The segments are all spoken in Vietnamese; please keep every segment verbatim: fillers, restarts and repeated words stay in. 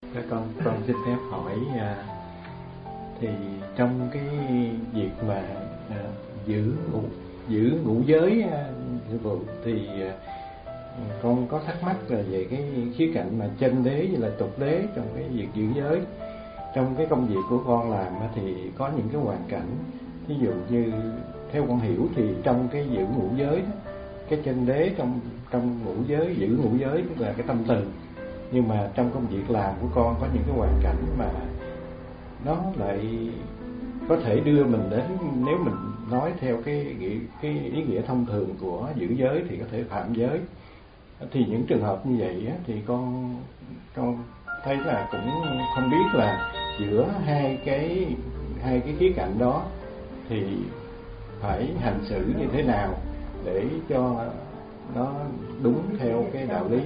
Các con con xin phép hỏi, à, thì trong cái việc mà à, giữ ngũ giữ ngũ giới à, vụ thì à, con có thắc mắc là về cái khía cạnh mà chân đế với lại tục đế trong cái việc giữ giới. Trong cái công việc của con làm thì có những cái hoàn cảnh, ví dụ như theo con hiểu thì trong cái giữ ngũ giới đó, cái chân đế trong trong ngũ giới, giữ ngũ giới tức là cái tâm từ. Nhưng mà trong công việc làm của con có những cái hoàn cảnh mà nó lại có thể đưa mình đến, nếu mình nói theo cái cái ý nghĩa thông thường của giữ giới thì có thể phạm giới. Thì những trường hợp như vậy á, thì con con thấy là cũng không biết là giữa hai cái hai cái khía cạnh đó thì phải hành xử như thế nào để cho nó đúng theo cái đạo lý.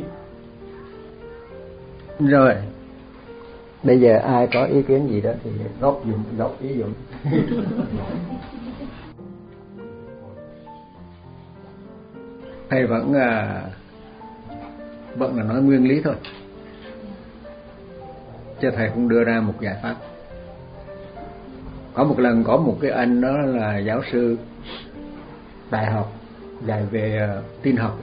Rồi, bây giờ ai có ý kiến gì đó thì góp dùm, góp ý dùm. Thầy vẫn à, vẫn là nói nguyên lý thôi, chứ thầy không đưa ra một giải pháp. Có một lần có một cái anh đó là giáo sư đại học dạy về uh, tin học.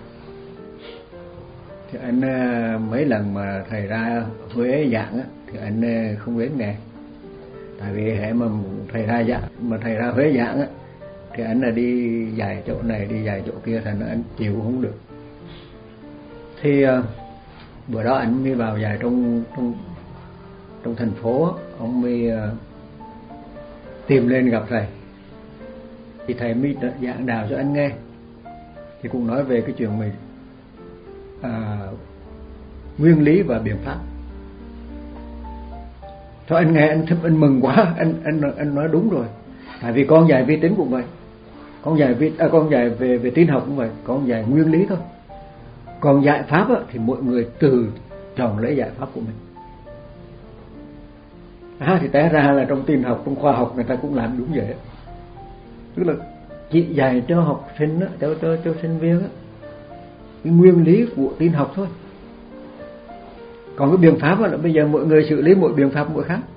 Thì anh uh, mấy lần mà thầy ra Huế giảng á, thì anh uh, không đến nghe. Tại vì hệ mà thầy ra giảng, mà thầy ra Huế giảng á, thì anh là đi dạy chỗ này đi dạy chỗ kia, thành anh chịu không được. Thì uh, bữa đó anh mới vào dạy trong trong trong thành phố, ông mới uh, tìm lên gặp thầy. Thì thầy mới giảng đạo cho anh nghe. Thì cũng nói về cái chuyện mình à, nguyên lý và biện pháp. Thôi anh nghe anh thích, anh mừng quá, anh anh anh nói đúng rồi. Tại vì con dạy vi tính cũng vậy, con dạy vi à, con dạy về về tin học cũng vậy, con dạy nguyên lý thôi. Còn giải pháp á, thì mọi người từ chọn lấy giải pháp của mình. À, thì té ra là trong tin học, trong khoa học người ta cũng làm đúng vậy. Tức là chỉ dạy cho học sinh á, cho cho cho sinh viên á, cái nguyên lý của tin học thôi. Còn cái biện pháp là bây giờ mọi người xử lý mỗi biện pháp mỗi khác,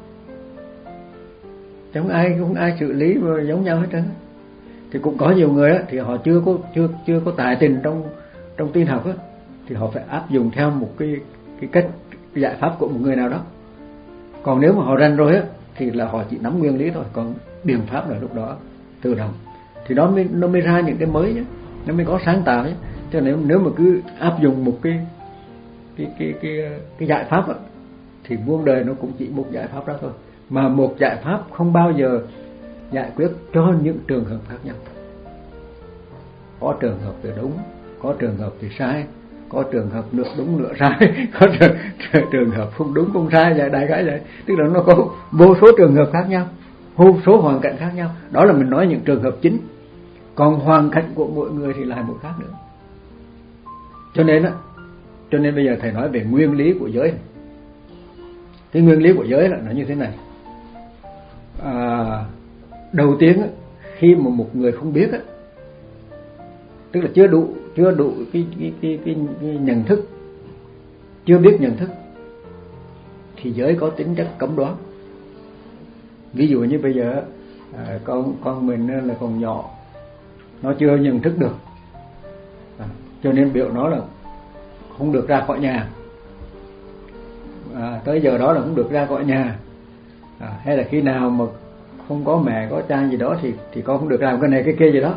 chẳng ai không ai xử lý giống nhau hết trơn. Thì cũng có nhiều người á, thì họ chưa có chưa chưa có tài tình trong trong tin học á, thì họ phải áp dụng theo một cái cái cách cái giải pháp của một người nào đó. Còn nếu mà họ rành rồi á, thì là họ chỉ nắm nguyên lý thôi, còn biện pháp là lúc đó tự động. Thì nó mới nó mới ra những cái mới nhé, nó mới có sáng tạo nhé. Cho nên nếu nếu mà cứ áp dụng một cái cái cái cái cái giải pháp á, thì muôn đời nó cũng chỉ một giải pháp đó thôi. Mà một giải pháp không bao giờ giải quyết cho những trường hợp khác nhau. Có trường hợp thì đúng, có trường hợp thì sai, có trường hợp nửa đúng nửa sai, có trường, trường hợp không đúng không sai, vậy đại khái vậy. Tức là nó có vô số trường hợp khác nhau, vô số hoàn cảnh khác nhau. Đó là mình nói những trường hợp chính. Còn hoàn cảnh của mỗi người thì lại một khác nữa. Cho nên á, cho nên bây giờ thầy nói về nguyên lý của giới. Cái nguyên lý của giới là nó như thế này. À, đầu tiên á, khi mà một người không biết á, tức là chưa đủ chưa đủ cái cái cái cái, cái nhận thức, chưa biết nhận thức, thì giới có tính chất cấm đoán. Ví dụ như bây giờ à, con con mình là còn nhỏ, nó chưa nhận thức được, à, cho nên biểu nó là không được ra khỏi nhà, à, tới giờ đó là không được ra khỏi nhà, à, hay là khi nào mà không có mẹ có cha gì đó thì thì con không được làm cái này cái kia gì đó,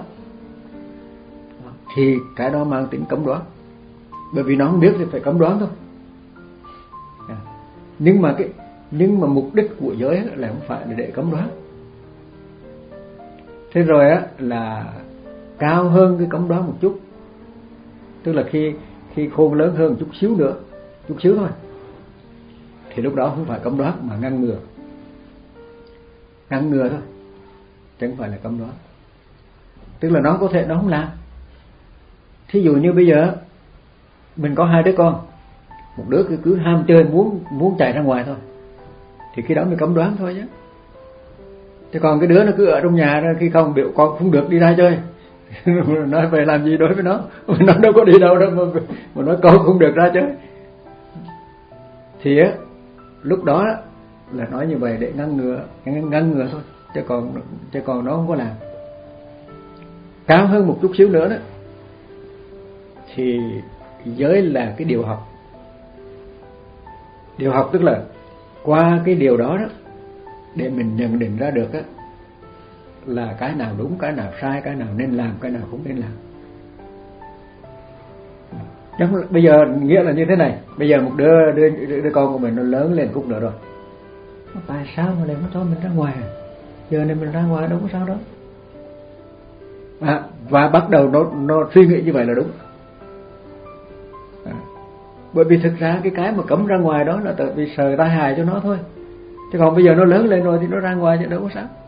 thì cái đó mang tính cấm đoán. Bởi vì nó không biết thì phải cấm đoán thôi. À, nhưng mà cái nhưng mà mục đích của giới là không phải là để cấm đoán. Thế rồi á là cao hơn cái cấm đoán một chút, tức là khi khi khôn lớn hơn một chút xíu nữa, chút xíu thôi, thì lúc đó không phải cấm đoán mà ngăn ngừa, ngăn ngừa thôi, chứ không phải là cấm đoán. Tức là nó có thể nó không làm. Thí dụ như bây giờ mình có hai đứa con, một đứa cứ cứ ham chơi, muốn muốn chạy ra ngoài thôi, thì khi đó mình cấm đoán thôi chứ. Thế còn cái đứa nó cứ ở trong nhà đó, khi không biểu con không được đi ra chơi, nói về làm gì đối với nó, nó đâu có đi đâu đâu mà, mà nói con không được ra chơi. Thì á lúc đó là nói như vậy để ngăn ngừa ngăn, ngăn ngừa thôi, chứ còn chứ còn nó không có làm. Cao hơn một chút xíu nữa đó thì giới là cái điều học. Điều học tức là qua cái điều đó đó để mình nhận định ra được á là cái nào đúng, cái nào sai, cái nào nên làm, cái nào không nên làm. Chắc bây giờ nghĩa là như thế này, bây giờ một đứa đứa, đứa, đứa con của mình nó lớn lên chút nữa rồi, tại sao mà lại nó cho mình ra ngoài, giờ này mình ra ngoài đâu có sao đâu, à, và bắt đầu nó nó suy nghĩ như vậy là đúng. À, bởi vì thực ra cái cái mà cấm ra ngoài đó là tại vì sợ tai hại cho nó thôi, chứ còn bây giờ nó lớn lên rồi thì nó ra ngoài chứ đâu có sao.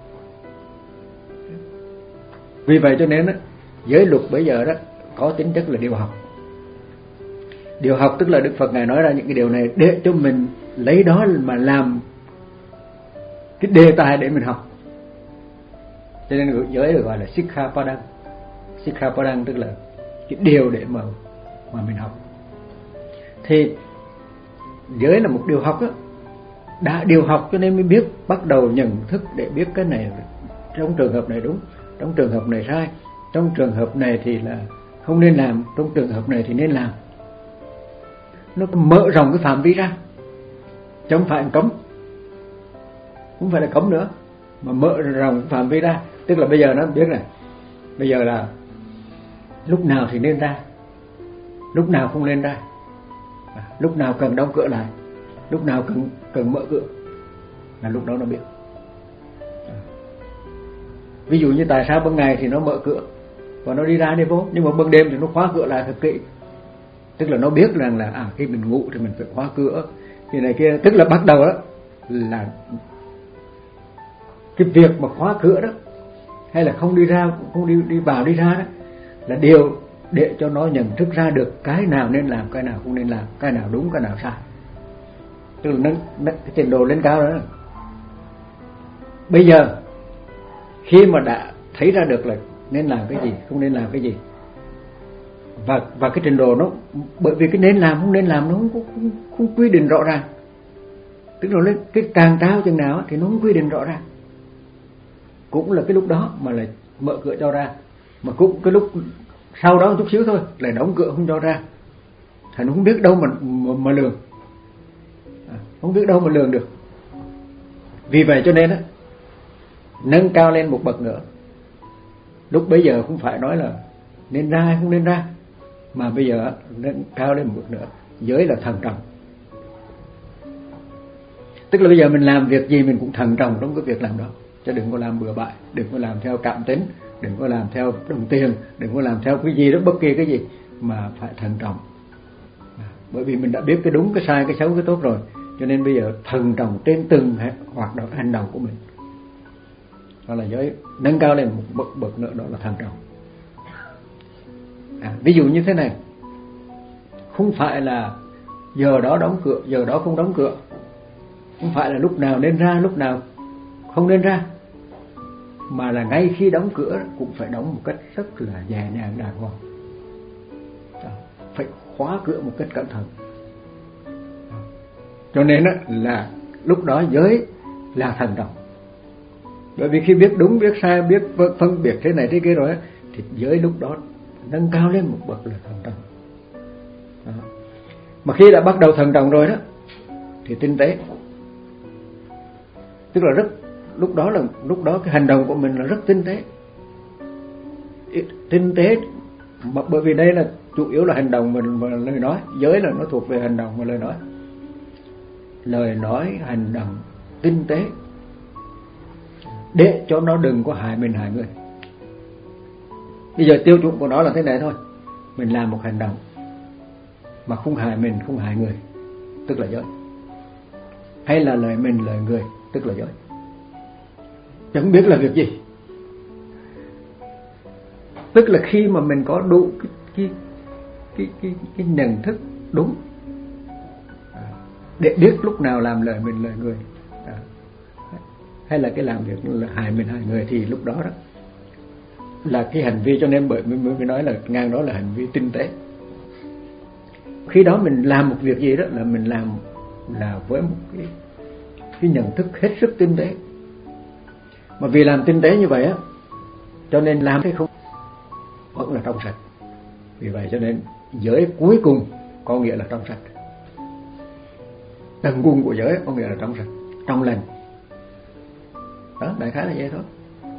Vì vậy cho nên đó, giới luật bây giờ đó có tính chất là điều học. Điều học tức là Đức Phật Ngài nói ra những cái điều này để cho mình lấy đó mà làm cái đề tài để mình học. Cho nên giới được gọi là Sikkhapadang. Sikkhapadang tức là cái điều để mà mà mình học. Thì giới là một điều học đó. Đã điều học cho nên mới biết, bắt đầu nhận thức để biết cái này trong trường hợp này đúng, trong trường hợp này sai, trong trường hợp này thì là không nên làm, trong trường hợp này thì nên làm. Nó mở rộng cái phạm vi ra, chứ không phải cấm, không phải là cấm nữa, mà mở rộng cái phạm vi ra. Tức là bây giờ nó biết này, bây giờ là lúc nào thì nên ra, lúc nào không nên ra, à, lúc nào cần đóng cửa lại, lúc nào cần cần mở cửa, là lúc đó nó biết. À, ví dụ như tại sao ban ngày thì nó mở cửa và nó đi ra đi vô, nhưng mà ban đêm thì nó khóa cửa lại thật kỹ. Tức là nó biết rằng là à, khi mình ngủ thì mình phải khóa cửa thì này kia. Tức là bắt đầu đó là cái việc mà khóa cửa đó, hay là không đi ra, không đi đi vào đi ra đó, là điều để cho nó nhận thức ra được cái nào nên làm, cái nào không nên làm, cái nào đúng, cái nào sai. Tức là nâng, nâng cái trình độ lên cao đó. Bây giờ khi mà đã thấy ra được là nên làm cái gì, không nên làm cái gì, và và cái trình độ nó, bởi vì cái nên làm không nên làm nó không, không, không quy định rõ ràng. Tức là cái càng cao chừng nào thì nó không quy định rõ ràng. Cũng là cái lúc đó mà lại mở cửa cho ra, mà cũng cái lúc sau đó chút xíu thôi lại đóng cửa không cho ra, thì nó không biết đâu mà mà, mà lường, à, không biết đâu mà lường được. Vì vậy cho nên á, nâng cao lên một bậc nữa. Lúc bấy giờ không phải nói là nên ra hay không nên ra, mà bây giờ nâng cao lên một bậc nữa. Giới là thận trọng. Tức là bây giờ mình làm việc gì mình cũng thận trọng trong cái việc làm đó, chứ đừng có làm bừa bãi, đừng có làm theo cảm tính, đừng có làm theo đồng tiền, đừng có làm theo cái gì đó, bất kỳ cái gì, mà phải thận trọng. À, bởi vì mình đã biết cái đúng, cái sai, cái xấu, cái tốt rồi, cho nên bây giờ thận trọng trên từng hoạt động, hành động của mình. Đó là giới nâng cao lên một bậc, bậc nữa, đó là thận trọng. À, ví dụ như thế này, không phải là giờ đó đóng cửa, giờ đó không đóng cửa, không phải là lúc nào nên ra, lúc nào không nên ra, mà là ngay khi đóng cửa cũng phải đóng một cách rất là nhẹ nhàng đàng hoàng. Phải khóa cửa một cách cẩn thận. Cho nên là lúc đó giới là thận trọng. Bởi vì khi biết đúng, biết sai, biết phân biệt thế này thế kia rồi thì giới lúc đó nâng cao lên một bậc là thận trọng. Đó. Mà khi đã bắt đầu thận trọng rồi đó thì tinh tế. Tức là rất lúc đó là lúc đó cái hành động của mình là rất tinh tế. Tinh tế mà bởi vì đây là chủ yếu là hành động và, và lời nói. Giới là nó thuộc về hành động và lời nói. Lời nói, hành động tinh tế để cho nó đừng có hại mình, hại người. Bây giờ tiêu chuẩn của nó là thế này thôi. Mình làm một hành động mà không hại mình, không hại người, tức là giới. Hay là lời mình, lời người, tức là giới. Chẳng biết là việc gì. Tức là khi mà mình có đủ cái cái cái cái, cái nhận thức đúng để biết lúc nào làm lời mình, lời người, à, hay là cái làm việc là hại mình, hại người, thì lúc đó đó là cái hành vi. Cho nên bởi mới mới nói là ngang đó là hành vi tinh tế. Khi đó mình làm một việc gì đó là mình làm là với một cái, cái nhận thức hết sức tinh tế. Mà vì làm tinh tế như vậy á, cho nên làm cái không vẫn là trong sạch. Vì vậy cho nên giới cuối cùng có nghĩa là trong sạch. Tầng cùng của giới có nghĩa là trong sạch, trong lành. Đó, đại khái là vậy thôi.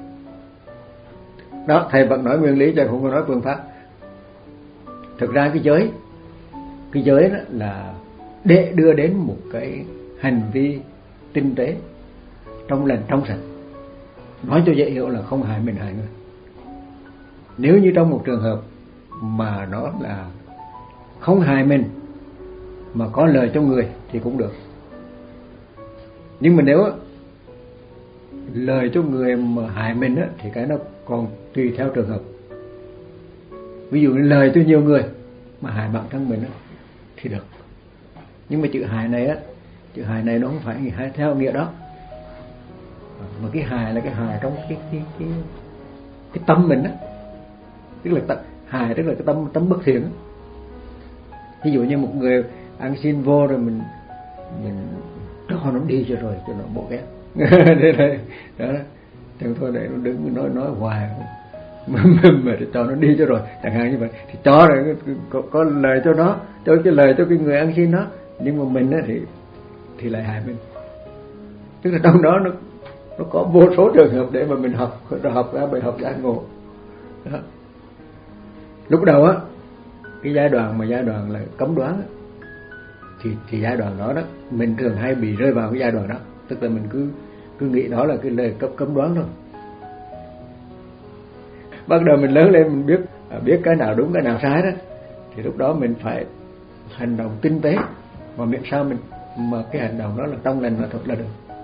Đó, thầy vẫn nói nguyên lý chứ không có nói phương pháp. Thực ra cái giới, cái giới đó là để đưa đến một cái hành vi tinh tế, trong lành, trong sạch. Nói cho dễ hiểu là không hại mình hại người. Nếu như trong một trường hợp mà nó là không hại mình mà có lợi cho người thì cũng được. Nhưng mà nếu lời cho người mà hại mình á, thì cái nó còn tùy theo trường hợp. Ví dụ lời cho nhiều người mà hại bản thân mình á, thì được. Nhưng mà chữ hại này á, chữ hại này nó không phải hại theo nghĩa đó, mà cái hại là cái hại trong cái cái cái cái tâm mình á, tức là hại tức là cái tâm tâm bất thiện á. Ví dụ như một người ăn xin vô rồi mình mình cho nó đi cho rồi cho nó bộ ghét đó, chẳng thôi để nó đứng nói nói hoài mà, mà cho nó đi cho rồi, chẳng hạn như vậy thì cho rồi có, có lời cho nó, cho cái lời cho cái người ăn xin nó, nhưng mà mình á thì thì lại hại mình. Tức là trong đó nó nó có vô số trường hợp để mà mình học học ra bài học giác ngộ đó. Lúc đầu á, cái giai đoạn mà giai đoạn là cấm đoán á, thì thì giai đoạn đó đó mình thường hay bị rơi vào cái giai đoạn đó, tức là mình cứ cứ nghĩ đó là cái lời cấm cấm đoán thôi. Bắt đầu mình lớn lên mình biết biết cái nào đúng cái nào sai đó, thì lúc đó mình phải hành động tinh tế, mà miễn sao mình mà cái hành động đó là trong lành là thật là được.